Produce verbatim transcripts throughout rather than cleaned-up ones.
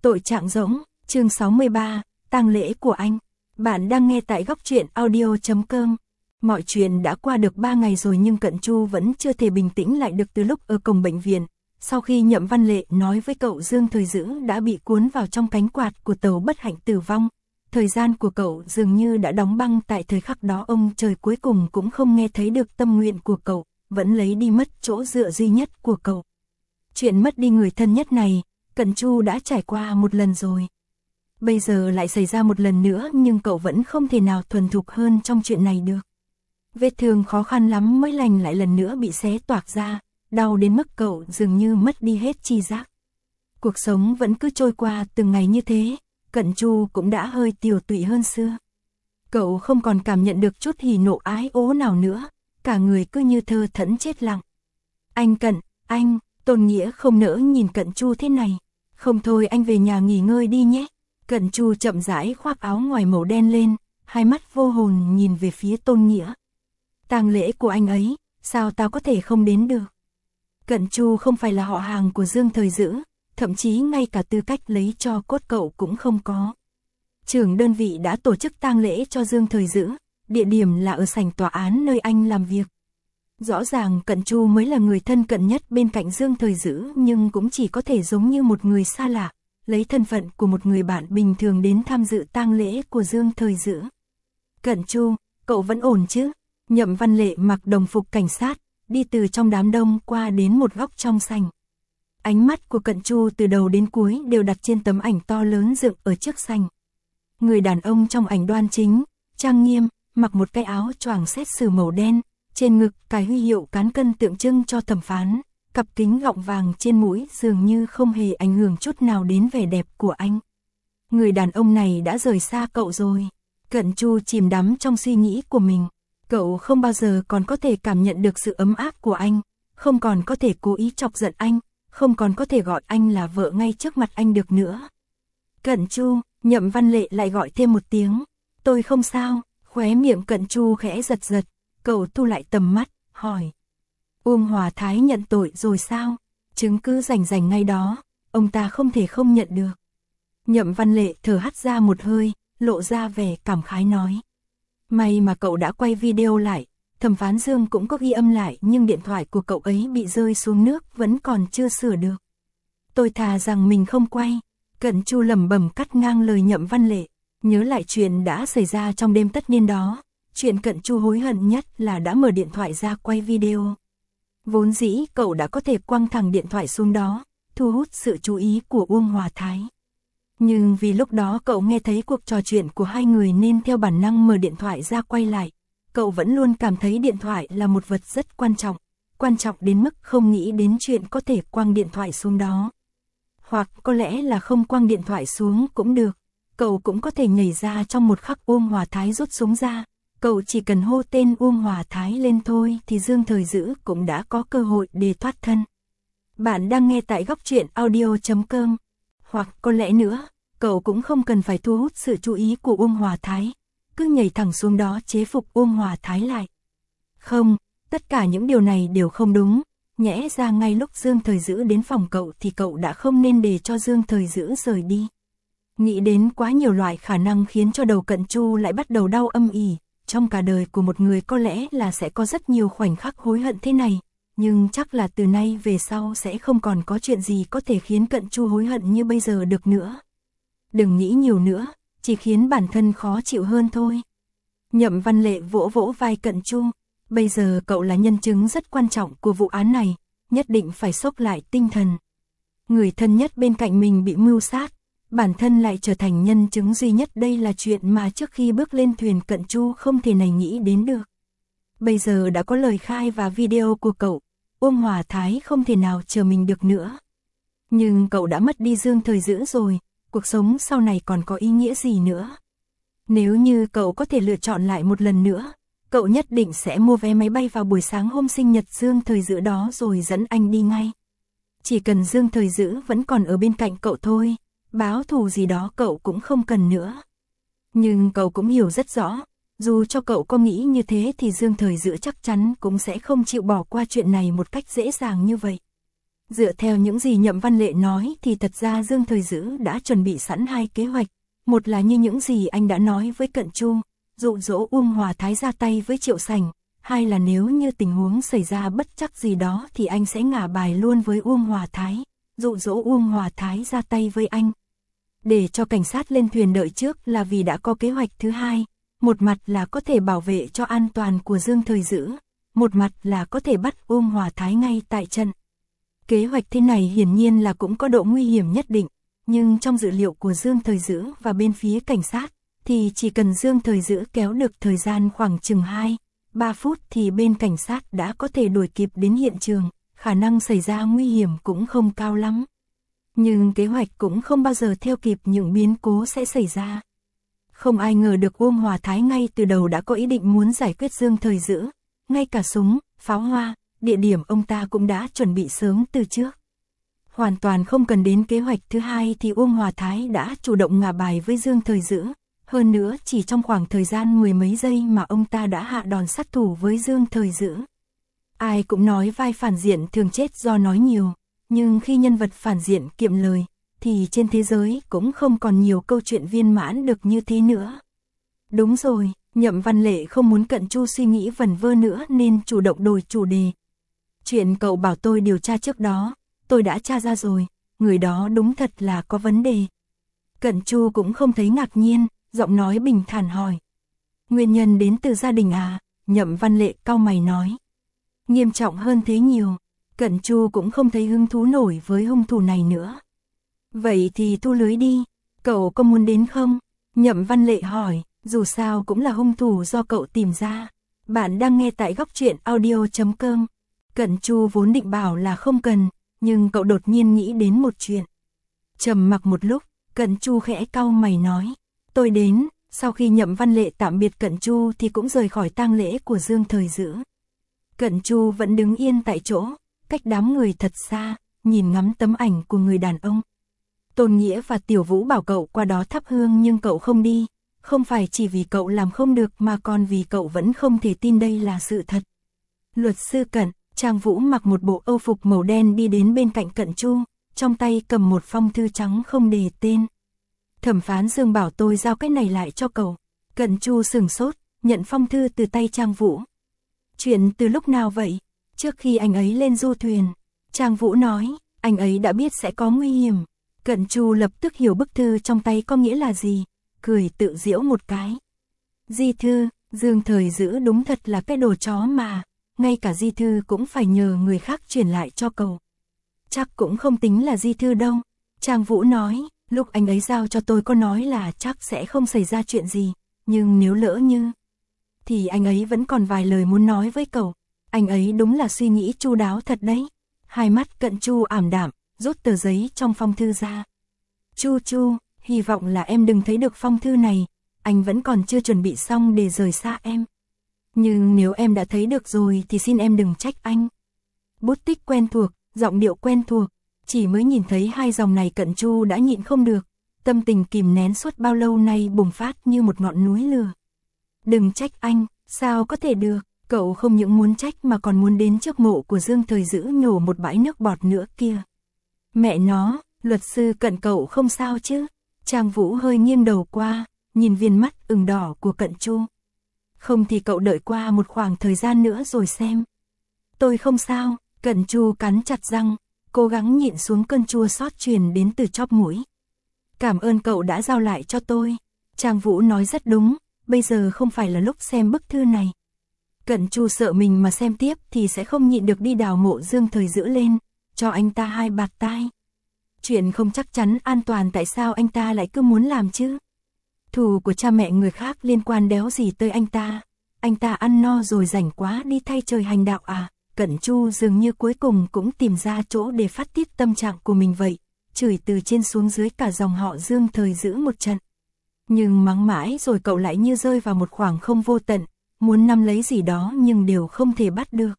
Tội trạng rỗng, chương sáu mươi ba, tang lễ của anh. Bạn đang nghe tại góc truyện audio chấm com. Mọi chuyện đã qua được ba ngày rồi nhưng Cận Chu vẫn chưa thể bình tĩnh lại được từ lúc ở cổng bệnh viện. Sau khi Nhậm Văn Lệ nói với cậu Dương Thời Dữ đã bị cuốn vào trong cánh quạt của tàu bất hạnh tử vong. Thời gian của cậu dường như đã đóng băng tại thời khắc đó, ông trời cuối cùng cũng không nghe thấy được tâm nguyện của cậu, vẫn lấy đi mất chỗ dựa duy nhất của cậu. Chuyện mất đi người thân nhất này, Cận Chu đã trải qua một lần rồi. Bây giờ lại xảy ra một lần nữa nhưng cậu vẫn không thể nào thuần thục hơn trong chuyện này được. Vết thương khó khăn lắm mới lành lại lần nữa bị xé toạc ra, đau đến mức cậu dường như mất đi hết tri giác. Cuộc sống vẫn cứ trôi qua từng ngày như thế, Cận Chu cũng đã hơi tiều tụy hơn xưa. Cậu không còn cảm nhận được chút hỉ nộ ái ố nào nữa, cả người cứ như thơ thẫn chết lặng. Anh Cận, anh, Tôn Nghĩa không nỡ nhìn Cận Chu thế này. Không thôi anh về nhà nghỉ ngơi đi nhé. Cận Chu chậm rãi khoác áo ngoài màu đen lên, hai mắt vô hồn nhìn về phía Tôn Nghĩa. Tang lễ của anh ấy, sao tao có thể không đến được? Cận Chu không phải là họ hàng của Dương Thời Dữ, thậm chí ngay cả tư cách lấy cho cốt cậu cũng không có. Trưởng đơn vị đã tổ chức tang lễ cho Dương Thời Dữ, địa điểm là ở sảnh tòa án nơi anh làm việc. Rõ ràng Cận Chu mới là người thân cận nhất bên cạnh Dương Thời Dữ nhưng cũng chỉ có thể giống như một người xa lạ, lấy thân phận của một người bạn bình thường đến tham dự tang lễ của Dương Thời Dữ. Cận Chu, cậu vẫn ổn chứ? Nhậm Văn Lệ mặc đồng phục cảnh sát, đi từ trong đám đông qua đến một góc trong sảnh. Ánh mắt của Cận Chu từ đầu đến cuối đều đặt trên tấm ảnh to lớn dựng ở trước sảnh. Người đàn ông trong ảnh đoan chính, trang nghiêm, mặc một cái áo choàng xét xử màu đen, trên ngực cài huy hiệu cán cân tượng trưng cho thẩm phán, cặp kính gọng vàng trên mũi dường như không hề ảnh hưởng chút nào đến vẻ đẹp của anh. Người đàn ông này đã rời xa cậu rồi. Cận Chu chìm đắm trong suy nghĩ của mình. Cậu không bao giờ còn có thể cảm nhận được sự ấm áp của anh, không còn có thể cố ý chọc giận anh, không còn có thể gọi anh là vợ ngay trước mặt anh được nữa. Cận Chu, Nhậm Văn Lệ lại gọi thêm một tiếng. Tôi không sao. Khóe miệng Cận Chu khẽ giật giật. Cậu thu lại tầm mắt, hỏi. Uông Hòa Thái nhận tội rồi sao? Chứng cứ rành rành ngay đó, ông ta không thể không nhận được. Nhậm Văn Lệ thở hắt ra một hơi, lộ ra vẻ cảm khái nói. May mà cậu đã quay video lại, thẩm phán Dương cũng có ghi âm lại nhưng điện thoại của cậu ấy bị rơi xuống nước vẫn còn chưa sửa được. Tôi thà rằng mình không quay. Cận Chu lẩm bẩm cắt ngang lời Nhậm Văn Lệ, nhớ lại chuyện đã xảy ra trong đêm tất niên đó. Chuyện Cận Chu hối hận nhất là đã mở điện thoại ra quay video. Vốn dĩ cậu đã có thể quăng thẳng điện thoại xuống đó, thu hút sự chú ý của Uông Hòa Thái. Nhưng vì lúc đó cậu nghe thấy cuộc trò chuyện của hai người nên theo bản năng mở điện thoại ra quay lại. Cậu vẫn luôn cảm thấy điện thoại là một vật rất quan trọng, quan trọng đến mức không nghĩ đến chuyện có thể quăng điện thoại xuống đó. Hoặc có lẽ là không quăng điện thoại xuống cũng được, cậu cũng có thể nhảy ra trong một khắc Uông Hòa Thái rút súng ra. Cậu chỉ cần hô tên Uông Hòa Thái lên thôi thì Dương Thời Dữ cũng đã có cơ hội để thoát thân. Bạn đang nghe tại góc truyện audio chấm com. Hoặc có lẽ nữa, cậu cũng không cần phải thu hút sự chú ý của Uông Hòa Thái, cứ nhảy thẳng xuống đó chế phục Uông Hòa Thái lại. Không, tất cả những điều này đều không đúng. Nhẽ ra ngay lúc Dương Thời Dữ đến phòng cậu thì cậu đã không nên để cho Dương Thời Dữ rời đi. Nghĩ đến quá nhiều loại khả năng khiến cho đầu Cận Chu lại bắt đầu đau âm ỉ. Trong cả đời của một người có lẽ là sẽ có rất nhiều khoảnh khắc hối hận thế này, nhưng chắc là từ nay về sau sẽ không còn có chuyện gì có thể khiến Cận Chu hối hận như bây giờ được nữa. Đừng nghĩ nhiều nữa, chỉ khiến bản thân khó chịu hơn thôi. Nhậm Văn Lệ vỗ vỗ vai Cận Chu, bây giờ cậu là nhân chứng rất quan trọng của vụ án này, nhất định phải xốc lại tinh thần. Người thân nhất bên cạnh mình bị mưu sát, bản thân lại trở thành nhân chứng duy nhất, đây là chuyện mà trước khi bước lên thuyền Cận Chu không thể này nghĩ đến được. Bây giờ đã có lời khai và video của cậu, Uông Hòa Thái không thể nào chờ mình được nữa. Nhưng cậu đã mất đi Dương Thời Dữ rồi, cuộc sống sau này còn có ý nghĩa gì nữa? Nếu như cậu có thể lựa chọn lại một lần nữa, cậu nhất định sẽ mua vé máy bay vào buổi sáng hôm sinh nhật Dương Thời Dữ đó rồi dẫn anh đi ngay. Chỉ cần Dương Thời Dữ vẫn còn ở bên cạnh cậu thôi. Báo thù gì đó cậu cũng không cần nữa. Nhưng cậu cũng hiểu rất rõ, dù cho cậu có nghĩ như thế thì Dương Thời Dữ chắc chắn cũng sẽ không chịu bỏ qua chuyện này một cách dễ dàng như vậy. Dựa theo những gì Nhậm Văn Lệ nói thì thật ra Dương Thời Dữ đã chuẩn bị sẵn hai kế hoạch. Một là như những gì anh đã nói với Cận Chu, dụ dỗ Uông Hòa Thái ra tay với Triệu Sảnh. Hai là nếu như tình huống xảy ra bất trắc gì đó thì anh sẽ ngả bài luôn với Uông Hòa Thái, dụ dỗ Uông Hòa Thái ra tay với anh. Để cho cảnh sát lên thuyền đợi trước là vì đã có kế hoạch thứ hai, một mặt là có thể bảo vệ cho an toàn của Dương Thời Dữ, một mặt là có thể bắt Uông Hòa Thái ngay tại trận. Kế hoạch thế này hiển nhiên là cũng có độ nguy hiểm nhất định, nhưng trong dữ liệu của Dương Thời Dữ và bên phía cảnh sát, thì chỉ cần Dương Thời Dữ kéo được thời gian khoảng chừng hai, ba phút thì bên cảnh sát đã có thể đuổi kịp đến hiện trường, khả năng xảy ra nguy hiểm cũng không cao lắm. Nhưng kế hoạch cũng không bao giờ theo kịp những biến cố sẽ xảy ra. Không ai ngờ được Uông Hòa Thái ngay từ đầu đã có ý định muốn giải quyết Dương Thời Dữ, ngay cả súng, pháo hoa, địa điểm ông ta cũng đã chuẩn bị sớm từ trước. Hoàn toàn không cần đến kế hoạch thứ hai thì Uông Hòa Thái đã chủ động ngả bài với Dương Thời Dữ. Hơn nữa chỉ trong khoảng thời gian mười mấy giây mà ông ta đã hạ đòn sát thủ với Dương Thời Dữ. Ai cũng nói vai phản diện thường chết do nói nhiều, nhưng khi nhân vật phản diện kiệm lời, thì trên thế giới cũng không còn nhiều câu chuyện viên mãn được như thế nữa. Đúng rồi, Nhậm Văn Lệ không muốn Cận Chu suy nghĩ vẩn vơ nữa nên chủ động đổi chủ đề. Chuyện cậu bảo tôi điều tra trước đó, tôi đã tra ra rồi, người đó đúng thật là có vấn đề. Cận Chu cũng không thấy ngạc nhiên, giọng nói bình thản hỏi. Nguyên nhân đến từ gia đình à? Nhậm Văn Lệ cau mày nói. Nghiêm trọng hơn thế nhiều, Cận Chu cũng không thấy hứng thú nổi với hung thủ này nữa. Vậy thì thu lưới đi, cậu có muốn đến không? Nhậm Văn Lệ hỏi, dù sao cũng là hung thủ do cậu tìm ra. Bạn đang nghe tại góc truyện audio chấm com. Cận Chu vốn định bảo là không cần, nhưng cậu đột nhiên nghĩ đến một chuyện. Trầm mặc một lúc, Cận Chu khẽ cau mày nói. Tôi đến, sau khi Nhậm Văn Lệ tạm biệt Cận Chu thì cũng rời khỏi tang lễ của Dương Thời Dữ. Cận Chu vẫn đứng yên tại chỗ, cách đám người thật xa, nhìn ngắm tấm ảnh của người đàn ông. Tôn Nghĩa và Tiểu Vũ bảo cậu qua đó thắp hương nhưng cậu không đi, không phải chỉ vì cậu làm không được mà còn vì cậu vẫn không thể tin đây là sự thật. Luật sư Cận, Trang Vũ mặc một bộ âu phục màu đen đi đến bên cạnh Cận Chu, trong tay cầm một phong thư trắng không đề tên. Thẩm phán Dương bảo tôi giao cái này lại cho cậu. Cận Chu sừng sốt, nhận phong thư từ tay Trang Vũ. Chuyện từ lúc nào vậy? Trước khi anh ấy lên du thuyền. Trang Vũ nói, anh ấy đã biết sẽ có nguy hiểm. Cận Chu lập tức hiểu bức thư trong tay có nghĩa là gì, cười tự giễu một cái. Di thư, Dương Thời Dữ đúng thật là cái đồ chó mà, ngay cả di thư cũng phải nhờ người khác chuyển lại cho cậu. Chắc cũng không tính là di thư đâu. Trang Vũ nói, lúc anh ấy giao cho tôi có nói là chắc sẽ không xảy ra chuyện gì, nhưng nếu lỡ như, thì anh ấy vẫn còn vài lời muốn nói với cậu. Anh ấy đúng là suy nghĩ chu đáo thật đấy. Hai mắt Cận Chu ảm đạm, rút tờ giấy trong phong thư ra. Chu Chu, hy vọng là em đừng thấy được phong thư này, anh vẫn còn chưa chuẩn bị xong để rời xa em. Nhưng nếu em đã thấy được rồi thì xin em đừng trách anh. Bút tích quen thuộc, giọng điệu quen thuộc, chỉ mới nhìn thấy hai dòng này Cận Chu đã nhịn không được, tâm tình kìm nén suốt bao lâu nay bùng phát như một ngọn núi lửa. Đừng trách anh, sao có thể được, cậu không những muốn trách mà còn muốn đến trước mộ của Dương Thời Dữ nhổ một bãi nước bọt nữa kia. Mẹ nó, luật sư Cận cậu không sao chứ? Trang Vũ hơi nghiêng đầu qua, nhìn viên mắt ửng đỏ của Cận Chu. Không thì cậu đợi qua một khoảng thời gian nữa rồi xem. Tôi không sao, Cận Chu cắn chặt răng, cố gắng nhịn xuống cơn chua xót truyền đến từ chóp mũi. Cảm ơn cậu đã giao lại cho tôi. Trang Vũ nói rất đúng, bây giờ không phải là lúc xem bức thư này. Cận Chu sợ mình mà xem tiếp thì sẽ không nhịn được đi đào mộ Dương Thời Dữ lên, cho anh ta hai bạt tai. Chuyện không chắc chắn an toàn tại sao anh ta lại cứ muốn làm chứ? Thù của cha mẹ người khác liên quan đéo gì tới anh ta. Anh ta ăn no rồi rảnh quá đi thay trời hành đạo à? Cận Chu dường như cuối cùng cũng tìm ra chỗ để phát tiết tâm trạng của mình vậy, chửi từ trên xuống dưới cả dòng họ Dương Thời Dữ một trận. Nhưng mắng mãi rồi cậu lại như rơi vào một khoảng không vô tận, muốn nắm lấy gì đó nhưng đều không thể bắt được.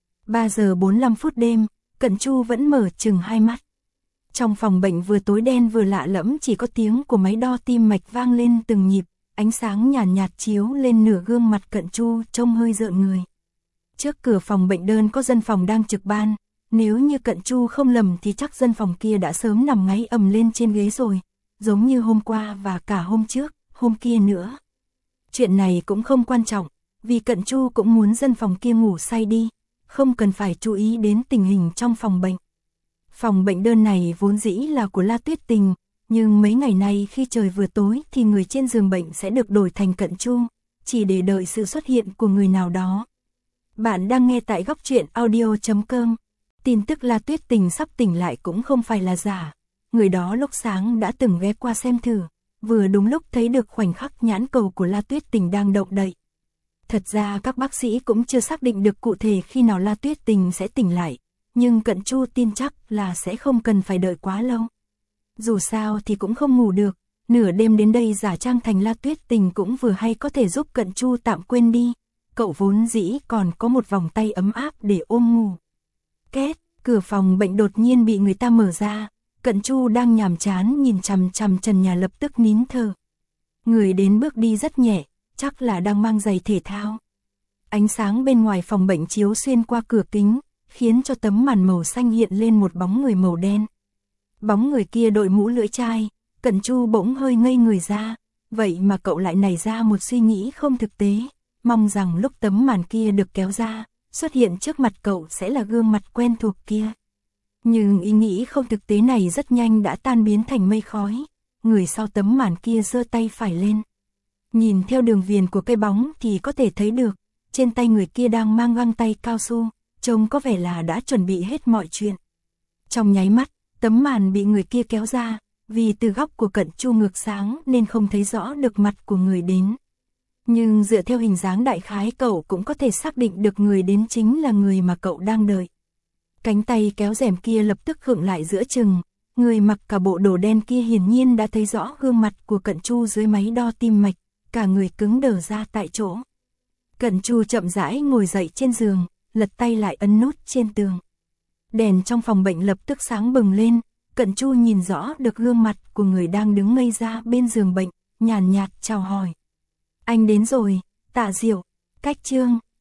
ba giờ bốn mươi lăm phút đêm, Cận Chu vẫn mở chừng hai mắt. Trong phòng bệnh vừa tối đen vừa lạ lẫm chỉ có tiếng của máy đo tim mạch vang lên từng nhịp, ánh sáng nhàn nhạt, nhạt chiếu lên nửa gương mặt Cận Chu trông hơi rợn người. Trước cửa phòng bệnh đơn có dân phòng đang trực ban, Nếu như Cận Chu không lầm thì chắc dân phòng kia đã sớm nằm ngáy ầm lên trên ghế rồi, giống như hôm qua và cả hôm trước, hôm kia nữa. Chuyện này cũng không quan trọng, vì Cận Chu cũng muốn dân phòng kia ngủ say đi, không cần phải chú ý đến tình hình trong phòng bệnh. Phòng bệnh đơn này vốn dĩ là của La Tuyết Tình, nhưng mấy ngày nay khi trời vừa tối thì người trên giường bệnh sẽ được đổi thành Cận Chu, chỉ để đợi sự xuất hiện của người nào đó. Bạn đang nghe tại góc truyện audio chấm com. Tin tức La Tuyết Tình sắp tỉnh lại cũng không phải là giả. Người đó lúc sáng đã từng ghé qua xem thử, vừa đúng lúc thấy được khoảnh khắc nhãn cầu của La Tuyết Tình đang động đậy. Thật ra các bác sĩ cũng chưa xác định được cụ thể khi nào La Tuyết Tình sẽ tỉnh lại, nhưng Cận Chu tin chắc là sẽ không cần phải đợi quá lâu. Dù sao thì cũng không ngủ được, nửa đêm đến đây giả trang thành La Tuyết Tình cũng vừa hay có thể giúp Cận Chu tạm quên đi. Cậu vốn dĩ còn có một vòng tay ấm áp để ôm ngủ. Két, cửa phòng bệnh đột nhiên bị người ta mở ra, Cận Chu đang nhàm chán nhìn chằm chằm trần nhà lập tức nín thở. Người đến bước đi rất nhẹ, chắc là đang mang giày thể thao. Ánh sáng bên ngoài phòng bệnh chiếu xuyên qua cửa kính, khiến cho tấm màn màu xanh hiện lên một bóng người màu đen. Bóng người kia đội mũ lưỡi chai, Cận Chu bỗng hơi ngây người ra, vậy mà cậu lại nảy ra một suy nghĩ không thực tế, mong rằng lúc tấm màn kia được kéo ra, xuất hiện trước mặt cậu sẽ là gương mặt quen thuộc kia. Nhưng ý nghĩ không thực tế này rất nhanh đã tan biến thành mây khói, người sau tấm màn kia giơ tay phải lên. Nhìn theo đường viền của cây bóng thì có thể thấy được, trên tay người kia đang mang găng tay cao su, trông có vẻ là đã chuẩn bị hết mọi chuyện. Trong nháy mắt, tấm màn bị người kia kéo ra, vì từ góc của Cận Chu ngược sáng nên không thấy rõ được mặt của người đến. Nhưng dựa theo hình dáng đại khái cậu cũng có thể xác định được người đến chính là người mà cậu đang đợi. Cánh tay kéo rèm kia lập tức khựng lại giữa chừng, người mặc cả bộ đồ đen kia hiển nhiên đã thấy rõ gương mặt của Cận Chu dưới máy đo tim mạch, cả người cứng đờ ra tại chỗ. Cận Chu chậm rãi ngồi dậy trên giường, lật tay lại ấn nút trên tường. Đèn trong phòng bệnh lập tức sáng bừng lên, Cận Chu nhìn rõ được gương mặt của người đang đứng ngây ra bên giường bệnh, nhàn nhạt chào hỏi. Anh đến rồi, Tạ Diệu. Cách chương